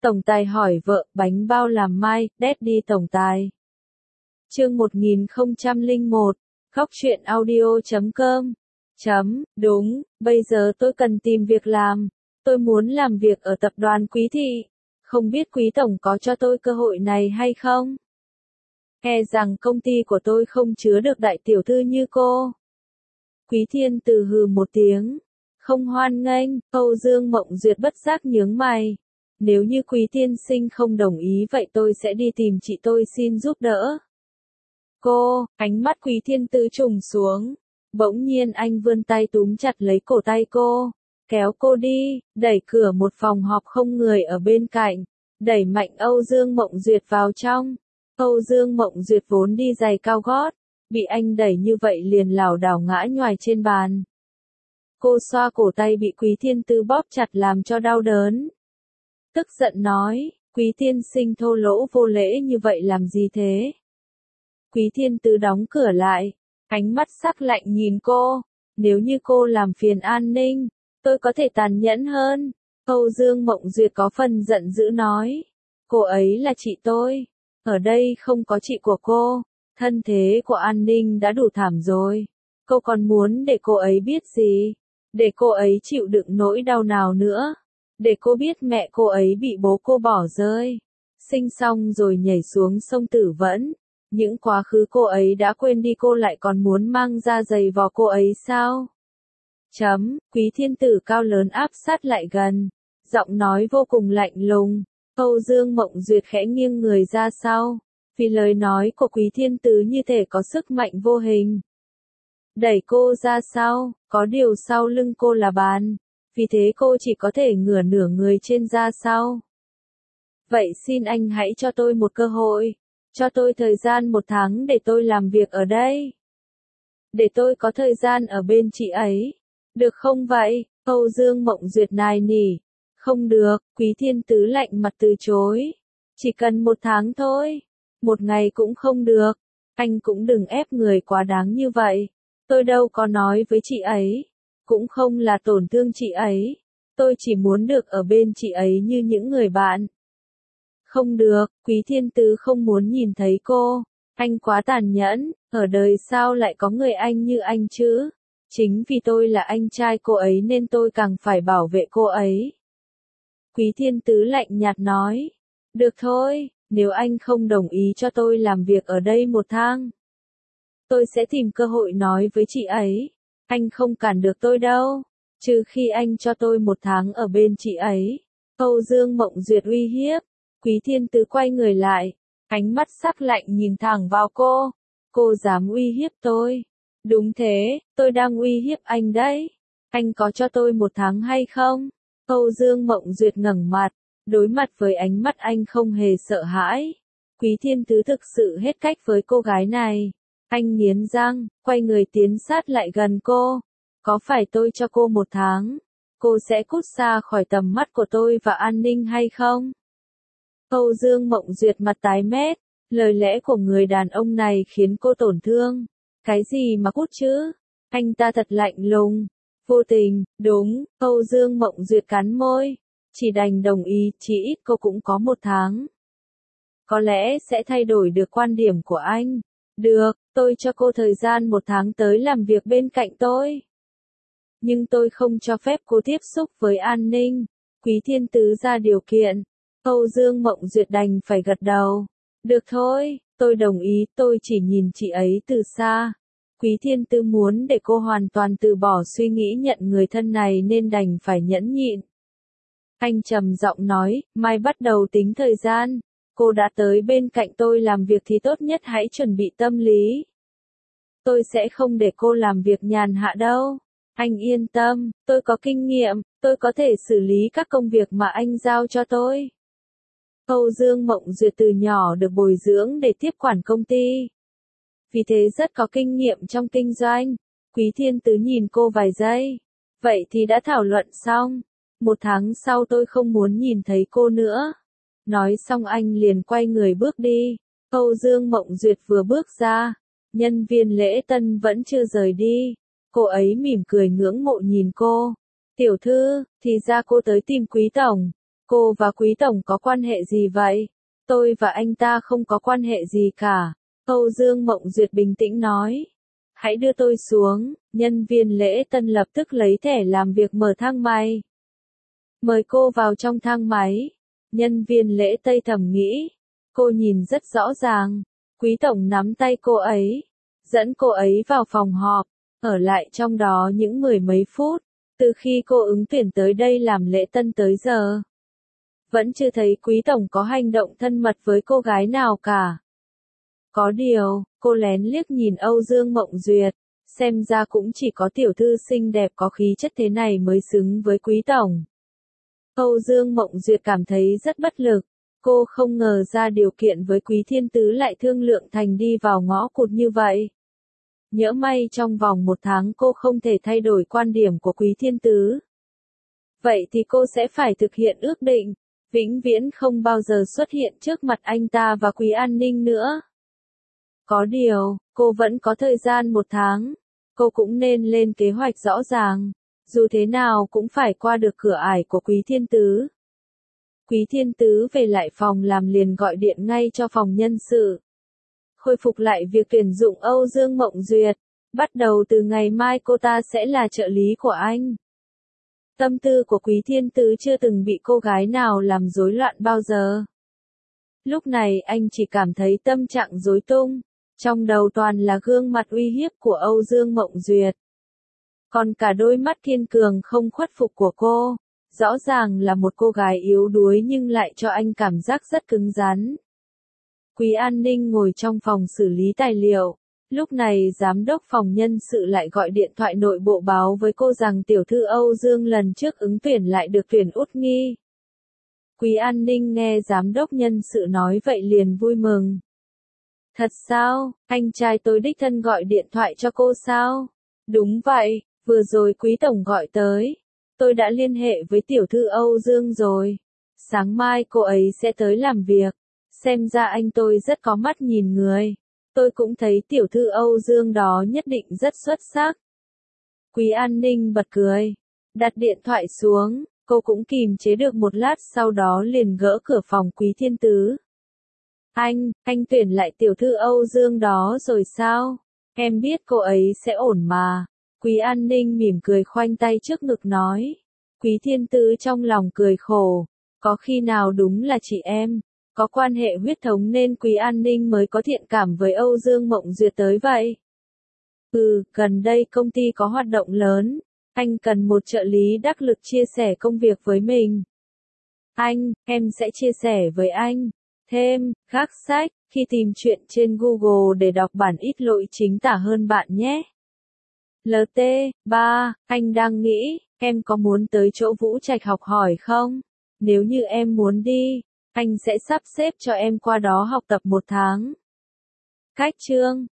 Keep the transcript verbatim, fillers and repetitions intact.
Tổng tài hỏi vợ, bánh bao làm mai, Daddy tổng tài. Chương một nghìn không trăm lẻ một, góc truyện audio chấm com. Chấm, đúng, bây giờ tôi cần tìm việc làm. Tôi muốn làm việc ở tập đoàn Quý Thị. Không biết Quý Tổng có cho tôi cơ hội này hay không? E rằng công ty của tôi không chứa được đại tiểu thư như cô. Quý Thiên Từ hừ một tiếng. Không hoan nghênh, Âu Dương Mộng Duyệt bất giác nhướng mày. Nếu như Quý tiên sinh không đồng ý vậy tôi sẽ đi tìm chị tôi xin giúp đỡ. Cô, ánh mắt Quý Thiên Từ trùng xuống. Bỗng nhiên anh vươn tay túm chặt lấy cổ tay cô. Kéo cô đi, đẩy cửa một phòng họp không người ở bên cạnh. Đẩy mạnh Âu Dương Mộng Duyệt vào trong. Âu Dương Mộng Duyệt vốn đi giày cao gót. Bị anh đẩy như vậy liền lảo đảo ngã nhoài trên bàn. Cô xoa cổ tay bị Quý Thiên Tư bóp chặt làm cho đau đớn. Tức giận nói, Quý tiên sinh thô lỗ vô lễ như vậy làm gì thế? Quý Thiên Tư đóng cửa lại, ánh mắt sắc lạnh nhìn cô. Nếu như cô làm phiền an ninh, tôi có thể tàn nhẫn hơn. Âu Dương Mộng Duyệt có phần giận dữ nói. Cô ấy là chị tôi. Ở đây không có chị của cô. Thân thế của an ninh đã đủ thảm rồi. Cô còn muốn để cô ấy biết gì? Để cô ấy chịu đựng nỗi đau nào nữa? Để cô biết mẹ cô ấy bị bố cô bỏ rơi. Sinh xong rồi nhảy xuống sông Tử Vẫn. Những quá khứ cô ấy đã quên đi cô lại còn muốn mang ra giày vò cô ấy sao? Chấm, Quý Thiên Tử cao lớn áp sát lại gần. Giọng nói vô cùng lạnh lùng. Âu Dương Mộng Duyệt khẽ nghiêng người ra sau. Vì lời nói của Quý Thiên Tử như thể có sức mạnh vô hình. Đẩy cô ra sau, có điều sau lưng cô là bàn. Vì thế cô chỉ có thể ngửa nửa người trên ra sau. Vậy xin anh hãy cho tôi một cơ hội. Cho tôi thời gian một tháng để tôi làm việc ở đây. Để tôi có thời gian ở bên chị ấy. Được không vậy? Âu Dương Mộng Duyệt nài nỉ. Không được, Quý Thiên Tứ lạnh mặt từ chối. Chỉ cần một tháng thôi. Một ngày cũng không được. Anh cũng đừng ép người quá đáng như vậy. Tôi đâu có nói với chị ấy. Cũng không là tổn thương chị ấy. Tôi chỉ muốn được ở bên chị ấy như những người bạn. Không được, Quý Thiên Tứ không muốn nhìn thấy cô. Anh quá tàn nhẫn, ở đời sao lại có người anh như anh chứ? Chính vì tôi là anh trai cô ấy nên tôi càng phải bảo vệ cô ấy. Quý Thiên Tứ lạnh nhạt nói. Được thôi, nếu anh không đồng ý cho tôi làm việc ở đây một tháng. Tôi sẽ tìm cơ hội nói với chị ấy. Anh không cản được tôi đâu. Trừ khi anh cho tôi một tháng ở bên chị ấy. Âu Dương Mộng Duyệt uy hiếp. Quý Thiên Tứ quay người lại. Ánh mắt sắc lạnh nhìn thẳng vào cô. Cô dám uy hiếp tôi. Đúng thế, tôi đang uy hiếp anh đấy. Anh có cho tôi một tháng hay không? Âu Dương Mộng Duyệt ngẩng mặt. Đối mặt với ánh mắt anh không hề sợ hãi. Quý Thiên Tứ thực sự hết cách với cô gái này. Anh nghiến răng, quay người tiến sát lại gần cô. Có phải tôi cho cô một tháng, cô sẽ cút xa khỏi tầm mắt của tôi và an ninh hay không? Âu Dương Mộng Duyệt mặt tái mét, lời lẽ của người đàn ông này khiến cô tổn thương. Cái gì mà cút chứ? Anh ta thật lạnh lùng, vô tình, đúng, Âu Dương Mộng Duyệt cắn môi. Chỉ đành đồng ý, chỉ ít cô cũng có một tháng. Có lẽ sẽ thay đổi được quan điểm của anh. Được, tôi cho cô thời gian một tháng tới làm việc bên cạnh tôi. Nhưng tôi không cho phép cô tiếp xúc với an ninh. Quý Thiên Tứ ra điều kiện. Âu Dương Mộng Duyệt đành phải gật đầu. Được thôi, tôi đồng ý, tôi chỉ nhìn chị ấy từ xa. Quý Thiên Tứ muốn để cô hoàn toàn từ bỏ suy nghĩ nhận người thân này nên đành phải nhẫn nhịn. Anh trầm giọng nói, mai bắt đầu tính thời gian. Cô đã tới bên cạnh tôi làm việc thì tốt nhất hãy chuẩn bị tâm lý. Tôi sẽ không để cô làm việc nhàn hạ đâu. Anh yên tâm, tôi có kinh nghiệm, tôi có thể xử lý các công việc mà anh giao cho tôi. Âu Dương Mộng Duyệt từ nhỏ được bồi dưỡng để tiếp quản công ty. Vì thế rất có kinh nghiệm trong kinh doanh. Quý Thiên Tứ nhìn cô vài giây. Vậy thì đã thảo luận xong. Một tháng sau tôi không muốn nhìn thấy cô nữa. Nói xong anh liền quay người bước đi. Âu Dương Mộng Duyệt vừa bước ra. Nhân viên lễ tân vẫn chưa rời đi. Cô ấy mỉm cười ngưỡng mộ nhìn cô. Tiểu thư, thì ra cô tới tìm Quý Tổng. Cô và Quý Tổng có quan hệ gì vậy? Tôi và anh ta không có quan hệ gì cả. Âu Dương Mộng Duyệt bình tĩnh nói. Hãy đưa tôi xuống, nhân viên lễ tân lập tức lấy thẻ làm việc mở thang máy. Mời cô vào trong thang máy. Nhân viên lễ Tây thầm nghĩ. Cô nhìn rất rõ ràng. Quý Tổng nắm tay cô ấy, dẫn cô ấy vào phòng họp, ở lại trong đó những mười mấy phút, từ khi cô ứng tuyển tới đây làm lễ tân tới giờ. Vẫn chưa thấy Quý Tổng có hành động thân mật với cô gái nào cả. Có điều, cô lén liếc nhìn Âu Dương Mộng Duyệt, xem ra cũng chỉ có tiểu thư xinh đẹp có khí chất thế này mới xứng với Quý Tổng. Âu Dương Mộng Duyệt cảm thấy rất bất lực, cô không ngờ ra điều kiện với Quý Thiên Tứ lại thương lượng thành đi vào ngõ cụt như vậy. Nhỡ may trong vòng một tháng cô không thể thay đổi quan điểm của Quý Thiên Tứ. Vậy thì cô sẽ phải thực hiện ước định, vĩnh viễn không bao giờ xuất hiện trước mặt anh ta và Quý An Ninh nữa. Có điều, cô vẫn có thời gian một tháng, cô cũng nên lên kế hoạch rõ ràng, dù thế nào cũng phải qua được cửa ải của Quý Thiên Tứ. Quý Thiên Tứ về lại phòng làm liền gọi điện ngay cho phòng nhân sự. Khôi phục lại việc tuyển dụng Âu Dương Mộng Duyệt, bắt đầu từ ngày mai cô ta sẽ là trợ lý của anh. Tâm tư của Quý Thiên Tứ chưa từng bị cô gái nào làm rối loạn bao giờ. Lúc này anh chỉ cảm thấy tâm trạng rối tung, trong đầu toàn là gương mặt uy hiếp của Âu Dương Mộng Duyệt. Còn cả đôi mắt kiên cường không khuất phục của cô, rõ ràng là một cô gái yếu đuối nhưng lại cho anh cảm giác rất cứng rắn. Quý An Ninh ngồi trong phòng xử lý tài liệu, lúc này giám đốc phòng nhân sự lại gọi điện thoại nội bộ báo với cô rằng tiểu thư Âu Dương lần trước ứng tuyển lại được tuyển út nghi. Quý An Ninh nghe giám đốc nhân sự nói vậy liền vui mừng. Thật sao, anh trai tôi đích thân gọi điện thoại cho cô sao? Đúng vậy, vừa rồi Quý Tổng gọi tới. Tôi đã liên hệ với tiểu thư Âu Dương rồi. Sáng mai cô ấy sẽ tới làm việc. Xem ra anh tôi rất có mắt nhìn người. Tôi cũng thấy tiểu thư Âu Dương đó nhất định rất xuất sắc. Quý An Ninh bật cười. Đặt điện thoại xuống, cô cũng kìm chế được một lát sau đó liền gỡ cửa phòng Quý Thiên Tứ. Anh, anh tuyển lại tiểu thư Âu Dương đó rồi sao? Em biết cô ấy sẽ ổn mà. Quý An Ninh mỉm cười khoanh tay trước ngực nói. Quý Thiên Tứ trong lòng cười khổ. Có khi nào đúng là chị em, có quan hệ huyết thống nên Quý An Ninh mới có thiện cảm với Âu Dương Mộng Duyệt tới vậy? Ừ, gần đây công ty có hoạt động lớn. Anh cần một trợ lý đắc lực chia sẻ công việc với mình. Anh, em sẽ chia sẻ với anh. Thêm, gác sách, khi tìm chuyện trên Google để đọc bản ít lỗi chính tả hơn bạn nhé. lờ tê, ba, anh đang nghĩ, em có muốn tới chỗ Vũ Trạch học hỏi không? Nếu như em muốn đi, anh sẽ sắp xếp cho em qua đó học tập một tháng. Cách chương